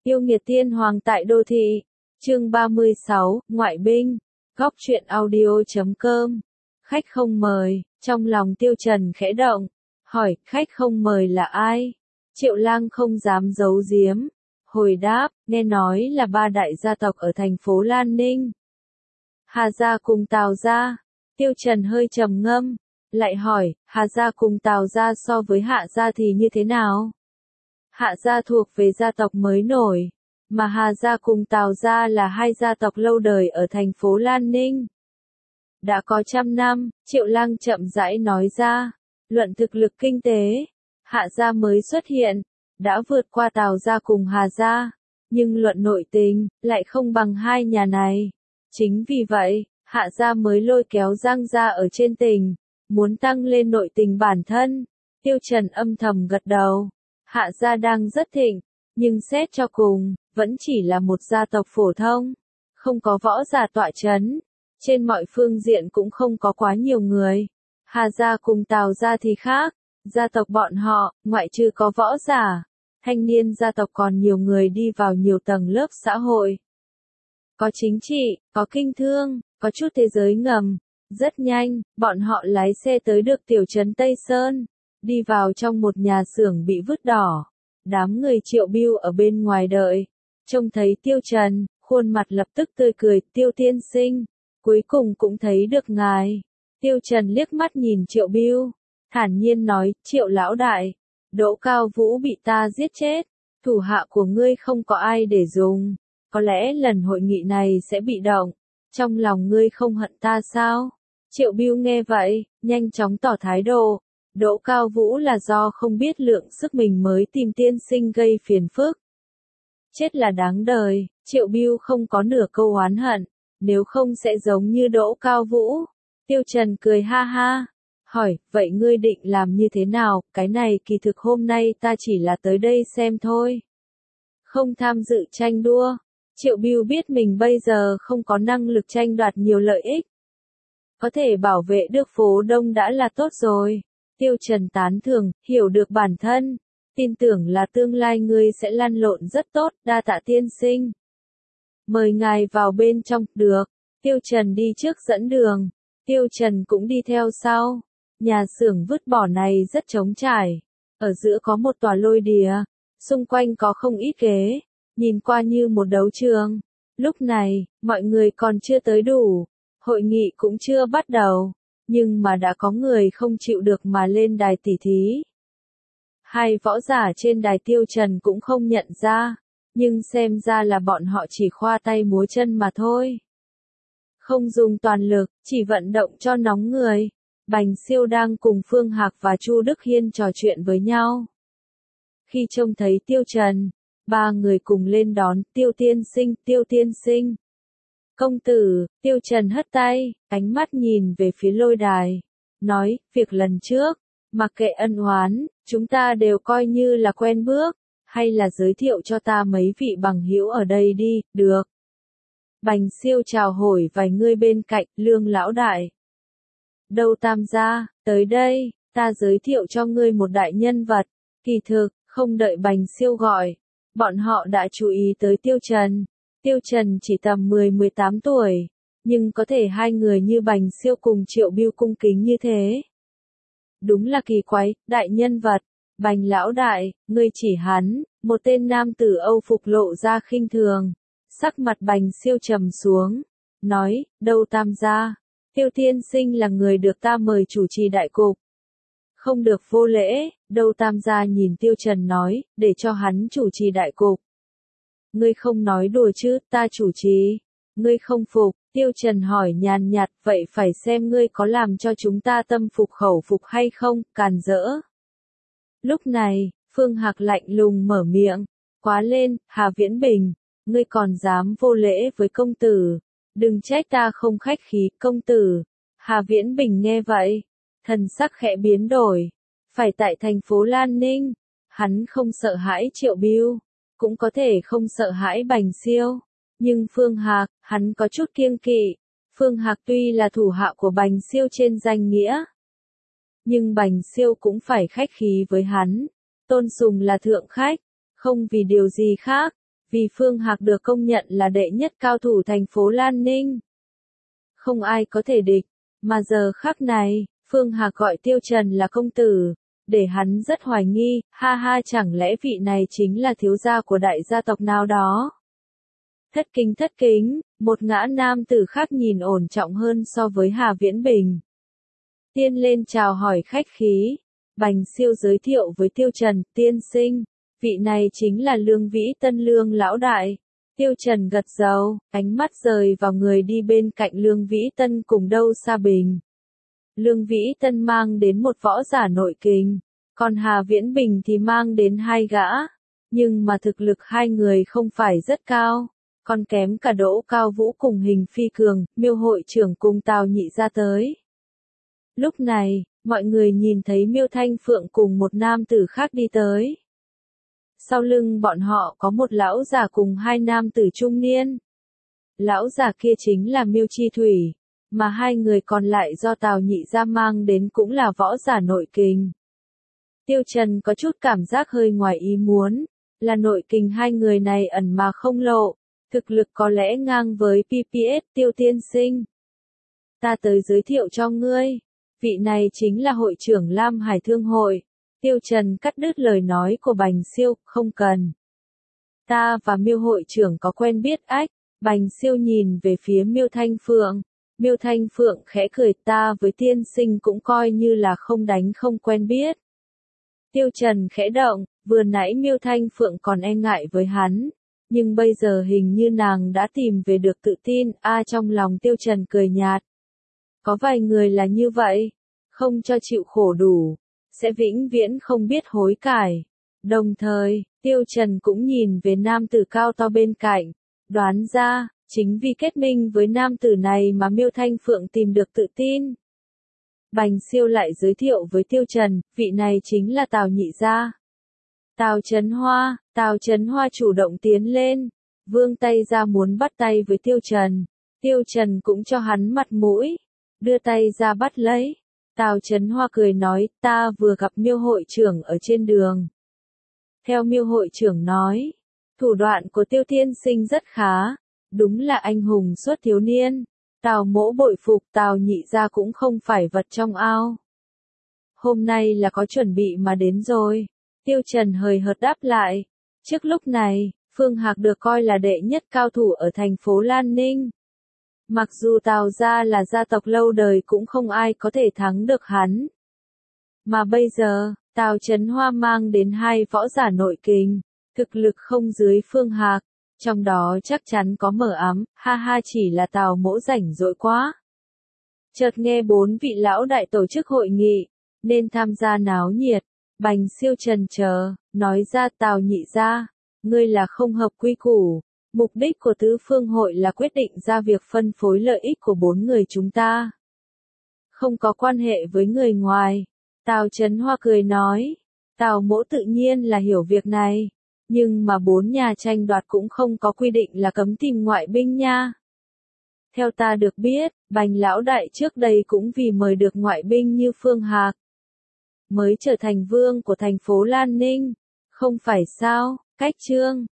Yêu nghiệt tiên hoàng tại đô thị. Chương 36, ngoại binh. Góc truyện audio.com. Khách không mời, trong lòng Tiêu Trần khẽ động, hỏi, khách không mời là ai? Triệu Lang không dám giấu giếm, hồi đáp, nghe nói là ba đại gia tộc ở thành phố Lan Ninh. Hà gia cùng Tào gia. Tiêu Trần hơi trầm ngâm, lại hỏi, Hà gia cùng Tào gia so với Hạ gia thì như thế nào? Hạ gia thuộc về gia tộc mới nổi, mà Hà gia cùng Tào gia là hai gia tộc lâu đời ở thành phố Lan Ninh. Đã có 100 năm, Triệu Lang chậm rãi nói ra, luận thực lực kinh tế, Hạ gia mới xuất hiện, đã vượt qua Tào gia cùng Hà gia, nhưng luận nội tình, lại không bằng hai nhà này. Chính vì vậy, Hạ gia mới lôi kéo Giang gia ở trên tỉnh, muốn tăng lên nội tình bản thân. Tiêu Trần âm thầm gật đầu. Hạ gia đang rất thịnh, nhưng xét cho cùng, vẫn chỉ là một gia tộc phổ thông, không có võ giả tọa chấn, trên mọi phương diện cũng không có quá nhiều người. Hà gia cùng Tào gia thì khác, gia tộc bọn họ, ngoại trừ có võ giả, thanh niên gia tộc còn nhiều người đi vào nhiều tầng lớp xã hội. Có chính trị, có kinh thương, có chút thế giới ngầm. Rất nhanh, bọn họ lái xe tới được tiểu trấn Tây Sơn, đi vào trong một nhà xưởng bị vứt đỏ. Đám người Triệu Bưu ở bên ngoài đợi, trông thấy Tiêu Trần, khuôn mặt lập tức tươi cười, Tiêu tiên sinh, cuối cùng cũng thấy được ngài. Tiêu Trần liếc mắt nhìn Triệu Bưu, thản nhiên nói, Triệu lão đại, Đỗ Cao Vũ bị ta giết chết, thủ hạ của ngươi không có ai để dùng, có lẽ lần hội nghị này sẽ bị động, trong lòng ngươi không hận ta sao? Triệu Bưu nghe vậy, nhanh chóng tỏ thái độ, Đỗ Cao Vũ là do không biết lượng sức mình mới tìm tiên sinh gây phiền phức. Chết là đáng đời, Triệu Bưu không có nửa câu oán hận, nếu không sẽ giống như Đỗ Cao Vũ. Tiêu Trần cười ha ha, hỏi, vậy ngươi định làm như thế nào? Cái này kỳ thực hôm nay ta chỉ là tới đây xem thôi. Không tham dự tranh đua. Triệu Bưu biết mình bây giờ không có năng lực tranh đoạt nhiều lợi ích. Có thể bảo vệ được phố Đông đã là tốt rồi. Tiêu Trần tán thưởng, hiểu được bản thân, tin tưởng là tương lai ngươi sẽ lăn lộn rất tốt, đa tạ tiên sinh. Mời ngài vào bên trong, được. Tiêu Trần đi trước dẫn đường, Tiêu Trần cũng đi theo sau. Nhà xưởng vứt bỏ này rất trống trải, ở giữa có một tòa lôi đìa, xung quanh có không ít ghế, nhìn qua như một đấu trường. Lúc này, mọi người còn chưa tới đủ, hội nghị cũng chưa bắt đầu. Nhưng mà đã có người không chịu được mà lên đài tỉ thí. Hai võ giả trên đài Tiêu Trần cũng không nhận ra, nhưng xem ra là bọn họ chỉ khoa tay múa chân mà thôi. Không dùng toàn lực, chỉ vận động cho nóng người. Bành Siêu đang cùng Phương Hạc và Chu Đức Hiên trò chuyện với nhau. Khi trông thấy Tiêu Trần, ba người cùng lên đón, Tiêu tiên sinh, Tiêu tiên sinh. Công tử, Tiêu Trần hất tay, ánh mắt nhìn về phía lôi đài, nói, việc lần trước, mặc kệ ân oán, chúng ta đều coi như là quen bước, hay là giới thiệu cho ta mấy vị bằng hữu ở đây đi, được. Bành Siêu chào hỏi vài người bên cạnh, Lương lão đại. Đâu Tam gia, tới đây, ta giới thiệu cho ngươi một đại nhân vật. Kỳ thực, không đợi Bành Siêu gọi, bọn họ đã chú ý tới Tiêu Trần. Tiêu Trần chỉ tầm 10-18 tuổi, nhưng có thể hai người như Bành Siêu cùng Triệu Bưu cung kính như thế. Đúng là kỳ quái, đại nhân vật, Bành lão đại, ngươi chỉ hắn, một tên nam tử Âu phục lộ ra khinh thường. Sắc mặt Bành Siêu trầm xuống, nói, đâu Tam gia, Tiêu tiên sinh là người được ta mời chủ trì đại cục. Không được vô lễ, đâu Tam gia nhìn Tiêu Trần nói, để cho hắn chủ trì đại cục. Ngươi không nói đùa chứ, ta chủ trì. Ngươi không phục, Tiêu Trần hỏi nhàn nhạt, vậy phải xem ngươi có làm cho chúng ta tâm phục khẩu phục hay không, càn rỡ. Lúc này, Phương Hạc lạnh lùng mở miệng, quá lên, Hà Viễn Bình, ngươi còn dám vô lễ với công tử, đừng trách ta không khách khí, công tử. Hà Viễn Bình nghe vậy, thần sắc khẽ biến đổi, phải tại thành phố Lan Ninh, hắn không sợ hãi Triệu Bưu, cũng có thể không sợ hãi Bành Siêu, nhưng Phương Hạc, hắn có chút kiêng kỵ. Phương Hạc tuy là thủ hạ của Bành Siêu trên danh nghĩa, nhưng Bành Siêu cũng phải khách khí với hắn, tôn sùng là thượng khách, không vì điều gì khác. vì Phương Hạc được công nhận là đệ nhất cao thủ thành phố Lan Ninh. Không ai có thể địch, mà giờ khắc này, Phương Hạc gọi Tiêu Trần là công tử, để hắn rất hoài nghi, ha ha, chẳng lẽ vị này chính là thiếu gia của đại gia tộc nào đó. Thất kính, một gã nam tử khác nhìn ổn trọng hơn so với Hà Viễn Bình. Tiên lên chào hỏi khách khí, Bành Siêu giới thiệu với Tiêu Trần, tiên sinh, vị này chính là Lương Vĩ Tân Lương lão đại. Tiêu Trần gật đầu, ánh mắt rời vào người đi bên cạnh Lương Vĩ Tân cùng Đâu Sa Bình. Lương Vĩ Tân mang đến một võ giả nội kình, còn Hà Viễn Bình thì mang đến hai gã, nhưng mà thực lực hai người không phải rất cao, còn kém cả Đỗ Cao Vũ cùng Hình Phi Cường, Miêu hội trưởng cùng Tào Nhị ra tới. Lúc này, mọi người nhìn thấy Miêu Thanh Phượng cùng một nam tử khác đi tới. Sau lưng bọn họ có một lão già cùng hai nam tử trung niên. Lão già kia chính là Miêu Chi Thủy, mà hai người còn lại do Tào Nhị gia mang đến cũng là võ giả nội kình. Tiêu Trần có chút cảm giác hơi ngoài ý muốn, là nội kình hai người này ẩn mà không lộ, thực lực có lẽ ngang với PPS Tiêu tiên sinh. Ta tới giới thiệu cho ngươi, vị này chính là hội trưởng Lam Hải Thương hội. Tiêu Trần cắt đứt lời nói của Bành Siêu, không cần. Ta và Miêu hội trưởng có quen biết ách. Bành Siêu nhìn về phía Miêu Thanh Phượng. Miêu Thanh Phượng khẽ cười, ta với tiên sinh cũng coi như là không đánh không quen biết. Tiêu Trần khẽ động, vừa nãy Miêu Thanh Phượng còn e ngại với hắn, nhưng bây giờ hình như nàng đã tìm về được tự tin, trong lòng Tiêu Trần cười nhạt. Có vài người là như vậy, không cho chịu khổ đủ, sẽ vĩnh viễn không biết hối cải. Đồng thời, Tiêu Trần cũng nhìn về nam tử cao to bên cạnh, đoán ra, chính vì kết minh với nam tử này mà Miêu Thanh Phượng tìm được tự tin. Bành Siêu lại giới thiệu với Tiêu Trần, vị này chính là Tào Nhị gia. Tào Chấn Hoa chủ động tiến lên, vươn tay ra muốn bắt tay với Tiêu Trần. Tiêu Trần cũng cho hắn mặt mũi, đưa tay ra bắt lấy. Tào Chấn Hoa cười nói, ta vừa gặp Miêu hội trưởng ở trên đường. Theo Miêu hội trưởng nói, thủ đoạn của Tiêu tiên sinh rất khá, đúng là anh hùng suốt thiếu niên. Tào mỗ bội phục, Tào Nhị gia cũng không phải vật trong ao. Hôm nay là có chuẩn bị mà đến rồi. Tiêu Trần hời hợt đáp lại. Trước lúc này, Phương Hạc được coi là đệ nhất cao thủ ở thành phố Lan Ninh. Mặc dù Tào gia là gia tộc lâu đời cũng không ai có thể thắng được hắn. Mà bây giờ, Tào Chấn Hoa mang đến hai võ giả nội kình, thực lực không dưới Phương Hạc, trong đó chắc chắn có Mở Ám, ha ha, chỉ là Tào mỗ rảnh rỗi quá. Chợt nghe bốn vị lão đại tổ chức hội nghị, nên tham gia náo nhiệt. Bành Siêu trần chờ, nói ra, Tào Nhị gia, ngươi là không hợp quy củ. Mục đích của tứ phương hội là quyết định ra việc phân phối lợi ích của bốn người chúng ta. Không có quan hệ với người ngoài. Tào Chấn Hoa cười nói, Tào mỗ tự nhiên là hiểu việc này, nhưng mà bốn nhà tranh đoạt cũng không có quy định là cấm tìm ngoại binh nha. Theo ta được biết, Bành lão đại trước đây cũng vì mời được ngoại binh như Phương Hạc, mới trở thành vương của thành phố Lan Ninh, không phải sao? Cách chương